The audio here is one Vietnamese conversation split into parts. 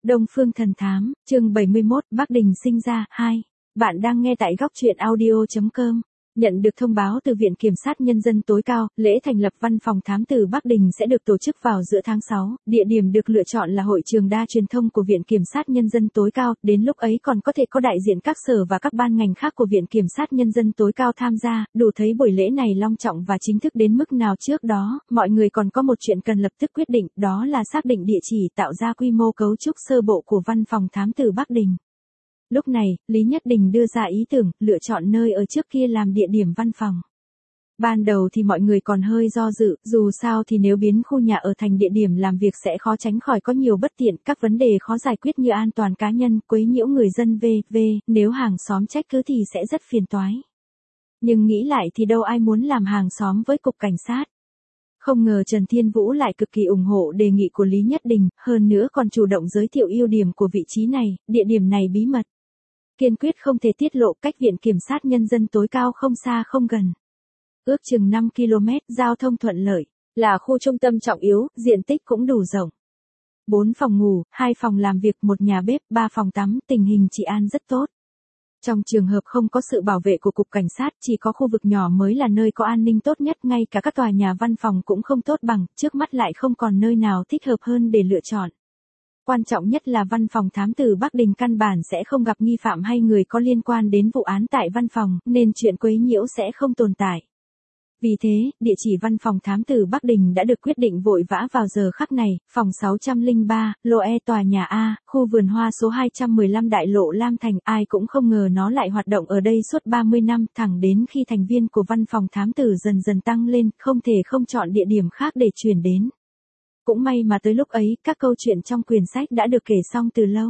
Đông Phương Thần Thám, chương 71, Bắc Đình sinh ra, 2. Bạn đang nghe tại góc truyện audio.com. Nhận được thông báo từ Viện Kiểm sát Nhân dân tối cao, lễ thành lập văn phòng thám tử Bắc Đình sẽ được tổ chức vào giữa tháng 6. Địa điểm được lựa chọn là hội trường đa truyền thông của Viện Kiểm sát Nhân dân tối cao. Đến lúc ấy còn có thể có đại diện các sở và các ban ngành khác của Viện Kiểm sát Nhân dân tối cao tham gia. Đủ thấy buổi lễ này long trọng và chính thức đến mức nào. Trước đó, mọi người còn có một chuyện cần lập tức quyết định, đó là xác định địa chỉ, tạo ra quy mô cấu trúc sơ bộ của văn phòng thám tử Bắc Đình. Lúc này, Lý Nhất Đình đưa ra ý tưởng, lựa chọn nơi ở trước kia làm địa điểm văn phòng. Ban đầu thì mọi người còn hơi do dự, dù sao thì nếu biến khu nhà ở thành địa điểm làm việc sẽ khó tránh khỏi có nhiều bất tiện, các vấn đề khó giải quyết như an toàn cá nhân, quấy nhiễu người dân v.v. Nếu hàng xóm trách cứ thì sẽ rất phiền toái. Nhưng nghĩ lại thì đâu ai muốn làm hàng xóm với cục cảnh sát. Không ngờ Trần Thiên Vũ lại cực kỳ ủng hộ đề nghị của Lý Nhất Đình, hơn nữa còn chủ động giới thiệu ưu điểm của vị trí này, địa điểm này bí mật. Kiên quyết không thể tiết lộ, cách Viện Kiểm sát Nhân dân tối cao không xa không gần. Ước chừng 5 km, giao thông thuận lợi, là khu trung tâm trọng yếu, diện tích cũng đủ rộng. 4 phòng ngủ, 2 phòng làm việc, 1 nhà bếp, 3 phòng tắm, tình hình trị an rất tốt. Trong trường hợp không có sự bảo vệ của cục cảnh sát, chỉ có khu vực nhỏ mới là nơi có an ninh tốt nhất, ngay cả các tòa nhà văn phòng cũng không tốt bằng, trước mắt lại không còn nơi nào thích hợp hơn để lựa chọn. Quan trọng nhất là văn phòng thám tử Bắc Đình căn bản sẽ không gặp nghi phạm hay người có liên quan đến vụ án tại văn phòng, nên chuyện quấy nhiễu sẽ không tồn tại. Vì thế, địa chỉ văn phòng thám tử Bắc Đình đã được quyết định vội vã vào giờ khắc này, phòng 603, lô E tòa nhà A, khu vườn hoa số 215 đại lộ Lam Thành. Ai cũng không ngờ nó lại hoạt động ở đây suốt 30 năm, thẳng đến khi thành viên của văn phòng thám tử dần dần tăng lên, không thể không chọn địa điểm khác để chuyển đến. Cũng may mà tới lúc ấy, các câu chuyện trong quyển sách đã được kể xong từ lâu.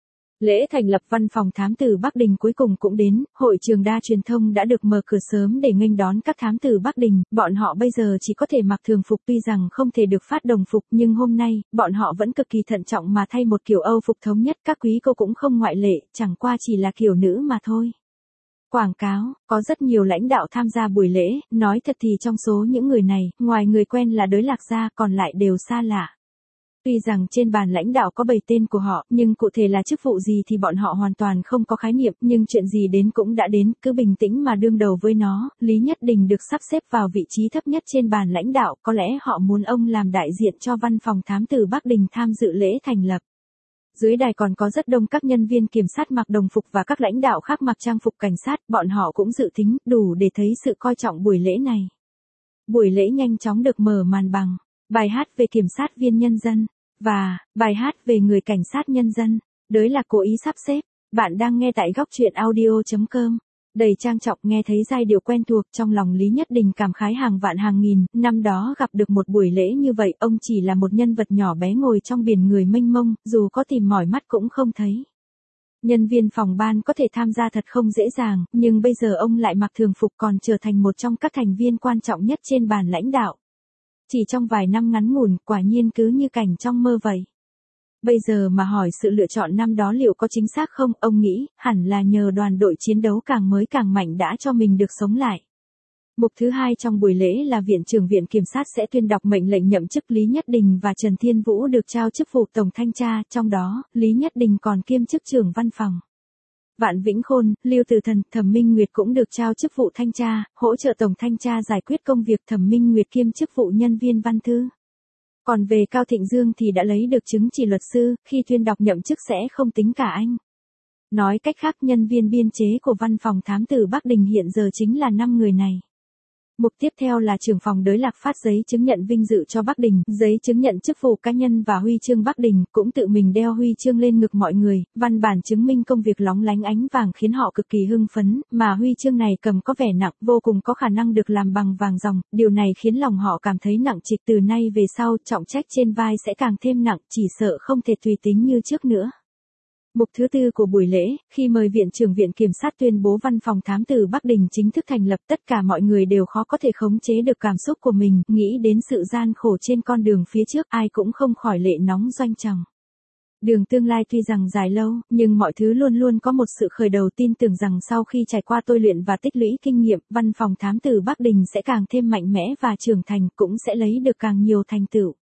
Lễ thành lập văn phòng thám tử Bắc Đình cuối cùng cũng đến, hội trường đa truyền thông đã được mở cửa sớm để nghênh đón các thám tử Bắc Đình, bọn họ bây giờ chỉ có thể mặc thường phục, tuy rằng không thể được phát đồng phục, nhưng hôm nay, bọn họ vẫn cực kỳ thận trọng mà thay một kiểu Âu phục thống nhất, các quý cô cũng không ngoại lệ, chẳng qua chỉ là kiểu nữ mà thôi. Quảng cáo, có rất nhiều lãnh đạo tham gia buổi lễ, nói thật thì trong số những người này, ngoài người quen là Đới Lạc ra, còn lại đều xa lạ. Tuy rằng trên bàn lãnh đạo có 7 tên của họ, nhưng cụ thể là chức vụ gì thì bọn họ hoàn toàn không có khái niệm, nhưng chuyện gì đến cũng đã đến, cứ bình tĩnh mà đương đầu với nó. Lý Nhất Đình được sắp xếp vào vị trí thấp nhất trên bàn lãnh đạo, có lẽ họ muốn ông làm đại diện cho văn phòng thám tử Bắc Đình tham dự lễ thành lập. Dưới đài còn có rất đông các nhân viên kiểm sát mặc đồng phục và các lãnh đạo khác mặc trang phục cảnh sát, bọn họ cũng dự tính, đủ để thấy sự coi trọng buổi lễ này. Buổi lễ nhanh chóng được mở màn bằng bài hát về kiểm sát viên nhân dân, và bài hát về người cảnh sát nhân dân. Đấy là cố ý sắp xếp. Bạn đang nghe tại góc truyện audio.com. Đầy trang trọng, nghe thấy giai điệu quen thuộc, trong lòng Lý Nhất Đình cảm khái hàng vạn hàng nghìn. Năm đó gặp được một buổi lễ như vậy, ông chỉ là một nhân vật nhỏ bé ngồi trong biển người mênh mông, dù có tìm mỏi mắt cũng không thấy. Nhân viên phòng ban có thể tham gia thật không dễ dàng, nhưng bây giờ ông lại mặc thường phục, còn trở thành một trong các thành viên quan trọng nhất trên bàn lãnh đạo. Chỉ trong vài năm ngắn ngủn, quả nhiên cứ như cảnh trong mơ vậy. Bây giờ mà hỏi sự lựa chọn năm đó liệu có chính xác không, ông nghĩ, hẳn là nhờ đoàn đội chiến đấu càng mới càng mạnh đã cho mình được sống lại. Mục thứ 2 trong buổi lễ là Viện trưởng Viện Kiểm sát sẽ tuyên đọc mệnh lệnh nhậm chức. Lý Nhất Đình và Trần Thiên Vũ được trao chức vụ Tổng Thanh tra, trong đó, Lý Nhất Đình còn kiêm chức trưởng văn phòng. Vạn Vĩnh Khôn, Lưu Từ Thần, Thẩm Minh Nguyệt cũng được trao chức vụ thanh tra, hỗ trợ Tổng Thanh tra giải quyết công việc. Thẩm Minh Nguyệt kiêm chức vụ nhân viên văn thư. Còn về Cao Thịnh Dương thì đã lấy được chứng chỉ luật sư, khi tuyên đọc nhậm chức sẽ không tính cả anh. Nói cách khác, nhân viên biên chế của văn phòng thám tử Bắc Đình hiện giờ chính là 5 người này. Mục tiếp theo là trưởng phòng Đới Lạc phát giấy chứng nhận vinh dự cho Bắc Đình, giấy chứng nhận chức vụ cá nhân và huy chương Bắc Đình, cũng tự mình đeo huy chương lên ngực mọi người, văn bản chứng minh công việc lóng lánh ánh vàng khiến họ cực kỳ hưng phấn, mà huy chương này cầm có vẻ nặng, vô cùng có khả năng được làm bằng vàng ròng, điều này khiến lòng họ cảm thấy nặng trịch. Từ nay về sau, trọng trách trên vai sẽ càng thêm nặng, chỉ sợ không thể tùy tính như trước nữa. Mục thứ 4 của buổi lễ, khi mời Viện trưởng Viện Kiểm sát tuyên bố văn phòng thám tử Bắc Đình chính thức thành lập, tất cả mọi người đều khó có thể khống chế được cảm xúc của mình, nghĩ đến sự gian khổ trên con đường phía trước, ai cũng không khỏi lệ nóng doanh tròng. Đường tương lai tuy rằng dài lâu, nhưng mọi thứ luôn luôn có một sự khởi đầu. Tin tưởng rằng sau khi trải qua tôi luyện và tích lũy kinh nghiệm, văn phòng thám tử Bắc Đình sẽ càng thêm mạnh mẽ và trưởng thành, cũng sẽ lấy được càng nhiều thành tựu.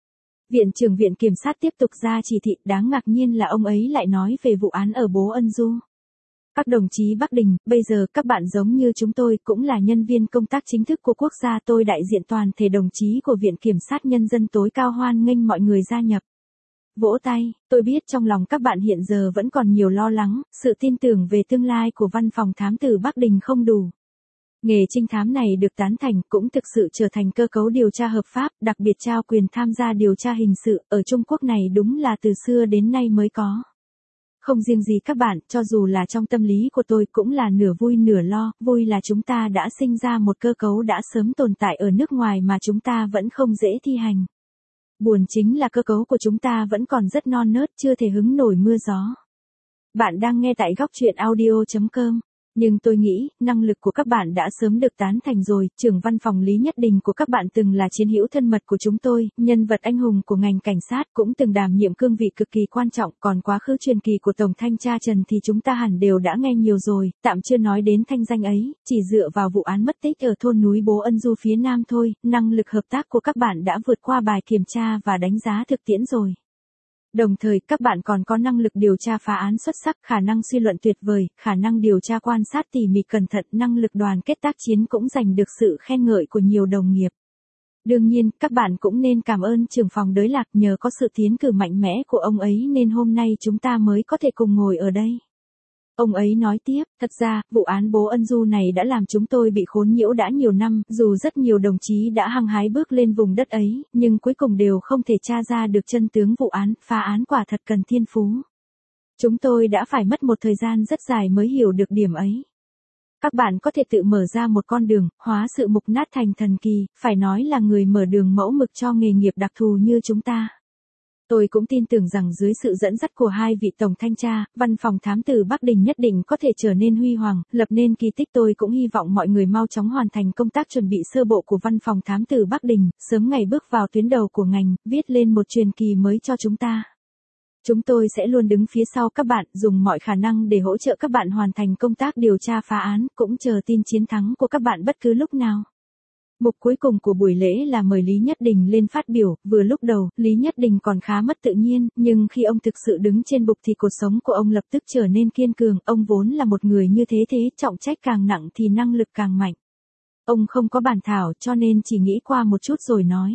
Viện trưởng Viện Kiểm sát tiếp tục ra chỉ thị, đáng ngạc nhiên là ông ấy lại nói về vụ án ở Bố Ân Du. Các đồng chí Bắc Đình, bây giờ các bạn giống như chúng tôi cũng là nhân viên công tác chính thức của quốc gia, tôi đại diện toàn thể đồng chí của Viện Kiểm sát Nhân dân tối cao hoan nghênh mọi người gia nhập. Vỗ tay, tôi biết trong lòng các bạn hiện giờ vẫn còn nhiều lo lắng, sự tin tưởng về tương lai của văn phòng thám tử Bắc Đình không đủ. Nghề trinh thám này được tán thành cũng thực sự trở thành cơ cấu điều tra hợp pháp, đặc biệt trao quyền tham gia điều tra hình sự, ở Trung Quốc này đúng là từ xưa đến nay mới có. Không riêng gì các bạn, cho dù là trong tâm lý của tôi cũng là nửa vui nửa lo, vui là chúng ta đã sinh ra một cơ cấu đã sớm tồn tại ở nước ngoài mà chúng ta vẫn không dễ thi hành. Buồn chính là cơ cấu của chúng ta vẫn còn rất non nớt, chưa thể hứng nổi mưa gió. Bạn đang nghe tại góc truyện audio.com. Nhưng tôi nghĩ, năng lực của các bạn đã sớm được tán thành rồi, trưởng văn phòng Lý Nhất Đình của các bạn từng là chiến hữu thân mật của chúng tôi, nhân vật anh hùng của ngành cảnh sát cũng từng đảm nhiệm cương vị cực kỳ quan trọng, còn quá khứ truyền kỳ của Tổng Thanh tra Trần thì chúng ta hẳn đều đã nghe nhiều rồi, tạm chưa nói đến thanh danh ấy, chỉ dựa vào vụ án mất tích ở thôn núi Bố Ân Du phía Nam thôi, năng lực hợp tác của các bạn đã vượt qua bài kiểm tra và đánh giá thực tiễn rồi. Đồng thời, các bạn còn có năng lực điều tra phá án xuất sắc, khả năng suy luận tuyệt vời, khả năng điều tra quan sát tỉ mỉ cẩn thận, năng lực đoàn kết tác chiến cũng giành được sự khen ngợi của nhiều đồng nghiệp. Đương nhiên, các bạn cũng nên cảm ơn trưởng phòng Đới Lạc, nhờ có sự tiến cử mạnh mẽ của ông ấy nên hôm nay chúng ta mới có thể cùng ngồi ở đây. Ông ấy nói tiếp, thật ra, vụ án Bố Ân Du này đã làm chúng tôi bị khốn nhiễu đã nhiều năm, dù rất nhiều đồng chí đã hăng hái bước lên vùng đất ấy, nhưng cuối cùng đều không thể tra ra được chân tướng vụ án, phá án quả thật cần thiên phú. Chúng tôi đã phải mất một thời gian rất dài mới hiểu được điểm ấy. Các bạn có thể tự mở ra một con đường, hóa sự mục nát thành thần kỳ, phải nói là người mở đường mẫu mực cho nghề nghiệp đặc thù như chúng ta. Tôi cũng tin tưởng rằng dưới sự dẫn dắt của hai vị tổng thanh tra, văn phòng thám tử Bắc Đình nhất định có thể trở nên huy hoàng, lập nên kỳ tích. Tôi cũng hy vọng mọi người mau chóng hoàn thành công tác chuẩn bị sơ bộ của văn phòng thám tử Bắc Đình, sớm ngày bước vào tuyến đầu của ngành, viết lên một truyền kỳ mới cho chúng ta. Chúng tôi sẽ luôn đứng phía sau các bạn, dùng mọi khả năng để hỗ trợ các bạn hoàn thành công tác điều tra phá án, cũng chờ tin chiến thắng của các bạn bất cứ lúc nào. Mục cuối cùng của buổi lễ là mời Lý Nhất Đình lên phát biểu, vừa lúc đầu, Lý Nhất Đình còn khá mất tự nhiên, nhưng khi ông thực sự đứng trên bục thì cuộc sống của ông lập tức trở nên kiên cường, ông vốn là một người như thế, trọng trách càng nặng thì năng lực càng mạnh. Ông không có bản thảo cho nên chỉ nghĩ qua một chút rồi nói.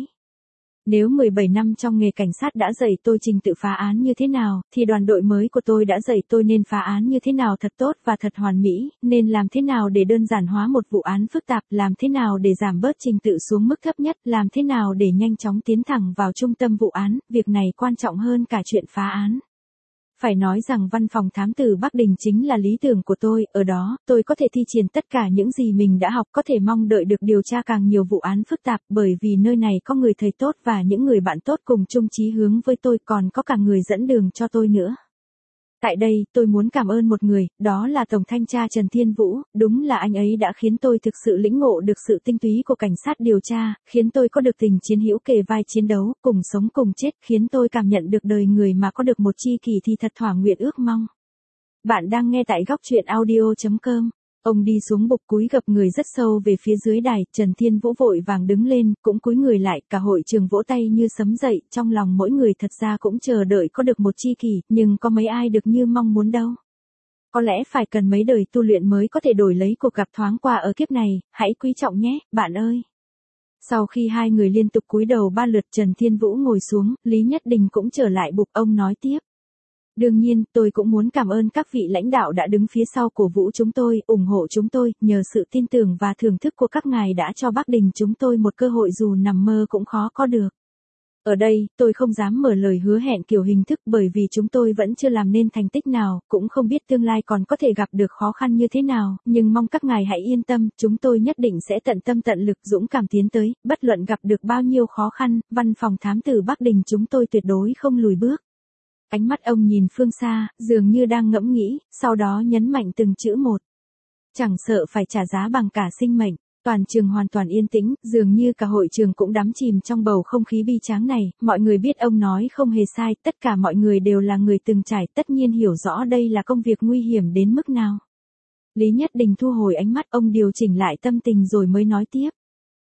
Nếu 17 năm trong nghề cảnh sát đã dạy tôi trình tự phá án như thế nào, thì đoàn đội mới của tôi đã dạy tôi nên phá án như thế nào thật tốt và thật hoàn mỹ, nên làm thế nào để đơn giản hóa một vụ án phức tạp, làm thế nào để giảm bớt trình tự xuống mức thấp nhất, làm thế nào để nhanh chóng tiến thẳng vào trung tâm vụ án, việc này quan trọng hơn cả chuyện phá án. Phải nói rằng văn phòng thám tử Bắc Đình chính là lý tưởng của tôi, ở đó, tôi có thể thi triển tất cả những gì mình đã học, có thể mong đợi được điều tra càng nhiều vụ án phức tạp, bởi vì nơi này có người thầy tốt và những người bạn tốt cùng chung chí hướng với tôi, còn có cả người dẫn đường cho tôi nữa. Tại đây, tôi muốn cảm ơn một người, đó là Tổng Thanh tra Trần Thiên Vũ, đúng là anh ấy đã khiến tôi thực sự lĩnh ngộ được sự tinh túy của cảnh sát điều tra, khiến tôi có được tình chiến hữu kề vai chiến đấu, cùng sống cùng chết, khiến tôi cảm nhận được đời người mà có được một tri kỷ thì thật thỏa nguyện ước mong. Bạn đang nghe tại góc truyện audio.com. Ông đi xuống bục cúi gập người rất sâu về phía dưới đài, Trần Thiên Vũ vội vàng đứng lên, cũng cúi người lại, cả hội trường vỗ tay như sấm dậy, trong lòng mỗi người thật ra cũng chờ đợi có được một tri kỷ, nhưng có mấy ai được như mong muốn đâu. Có lẽ phải cần mấy đời tu luyện mới có thể đổi lấy cuộc gặp thoáng qua ở kiếp này, hãy quý trọng nhé, bạn ơi. Sau khi hai người liên tục cúi đầu 3 lượt, Trần Thiên Vũ ngồi xuống, Lý Nhất Đình cũng trở lại bục, ông nói tiếp. Đương nhiên, tôi cũng muốn cảm ơn các vị lãnh đạo đã đứng phía sau cổ vũ chúng tôi, ủng hộ chúng tôi, nhờ sự tin tưởng và thưởng thức của các ngài đã cho Bắc Đình chúng tôi một cơ hội dù nằm mơ cũng khó có được. Ở đây, tôi không dám mở lời hứa hẹn kiểu hình thức bởi vì chúng tôi vẫn chưa làm nên thành tích nào, cũng không biết tương lai còn có thể gặp được khó khăn như thế nào, nhưng mong các ngài hãy yên tâm, chúng tôi nhất định sẽ tận tâm tận lực dũng cảm tiến tới, bất luận gặp được bao nhiêu khó khăn, văn phòng thám tử Bắc Đình chúng tôi tuyệt đối không lùi bước. Ánh mắt ông nhìn phương xa, dường như đang ngẫm nghĩ, sau đó nhấn mạnh từng chữ một. Chẳng sợ phải trả giá bằng cả sinh mệnh. Toàn trường hoàn toàn yên tĩnh, dường như cả hội trường cũng đắm chìm trong bầu không khí bi tráng này, mọi người biết ông nói không hề sai, tất cả mọi người đều là người từng trải, tất nhiên hiểu rõ đây là công việc nguy hiểm đến mức nào. Lý Nhất Đình thu hồi ánh mắt, ông điều chỉnh lại tâm tình rồi mới nói tiếp.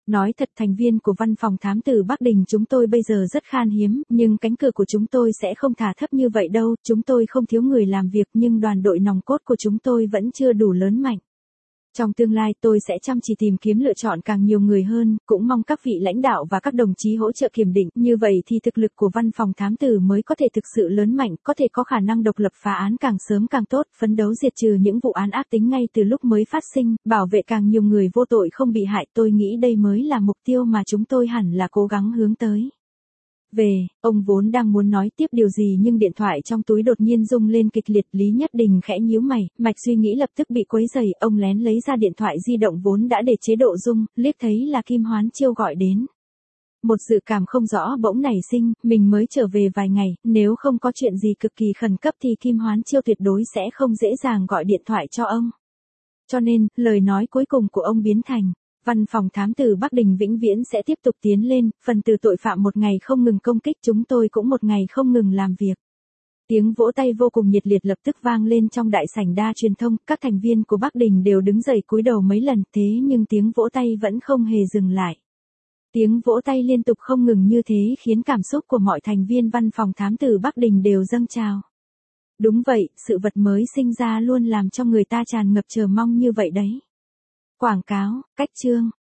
Nói thật, thành viên của văn phòng thám tử Bắc Đình chúng tôi bây giờ rất khan hiếm, nhưng cánh cửa của chúng tôi sẽ không thả thấp như vậy đâu, chúng tôi không thiếu người làm việc nhưng đoàn đội nòng cốt của chúng tôi vẫn chưa đủ lớn mạnh. Trong tương lai tôi sẽ chăm chỉ tìm kiếm lựa chọn càng nhiều người hơn, cũng mong các vị lãnh đạo và các đồng chí hỗ trợ kiểm định, như vậy thì thực lực của văn phòng thám tử mới có thể thực sự lớn mạnh, có thể có khả năng độc lập phá án càng sớm càng tốt, phấn đấu diệt trừ những vụ án ác tính ngay từ lúc mới phát sinh, bảo vệ càng nhiều người vô tội không bị hại, tôi nghĩ đây mới là mục tiêu mà chúng tôi hẳn là cố gắng hướng tới. Ông vốn đang muốn nói tiếp điều gì nhưng điện thoại trong túi đột nhiên rung lên kịch liệt, Lý Nhất Đình khẽ nhíu mày, mạch suy nghĩ lập tức bị quấy rầy, ông lén lấy ra điện thoại di động vốn đã để chế độ rung, liếc thấy là Kim Hoán Chiêu gọi đến. Một dự cảm không rõ bỗng nảy sinh, mình mới trở về vài ngày, nếu không có chuyện gì cực kỳ khẩn cấp thì Kim Hoán Chiêu tuyệt đối sẽ không dễ dàng gọi điện thoại cho ông. Cho nên, lời nói cuối cùng của ông biến thành: văn phòng thám tử Bắc Đình vĩnh viễn sẽ tiếp tục tiến lên, phần tử tội phạm một ngày không ngừng công kích, chúng tôi cũng một ngày không ngừng làm việc. Tiếng vỗ tay vô cùng nhiệt liệt lập tức vang lên trong đại sảnh đa truyền thông, các thành viên của Bắc Đình đều đứng dậy cúi đầu mấy lần, thế nhưng tiếng vỗ tay vẫn không hề dừng lại. Tiếng vỗ tay liên tục không ngừng như thế khiến cảm xúc của mọi thành viên văn phòng thám tử Bắc Đình đều dâng trào. Đúng vậy, sự vật mới sinh ra luôn làm cho người ta tràn ngập chờ mong như vậy đấy. Quảng cáo, cách chương.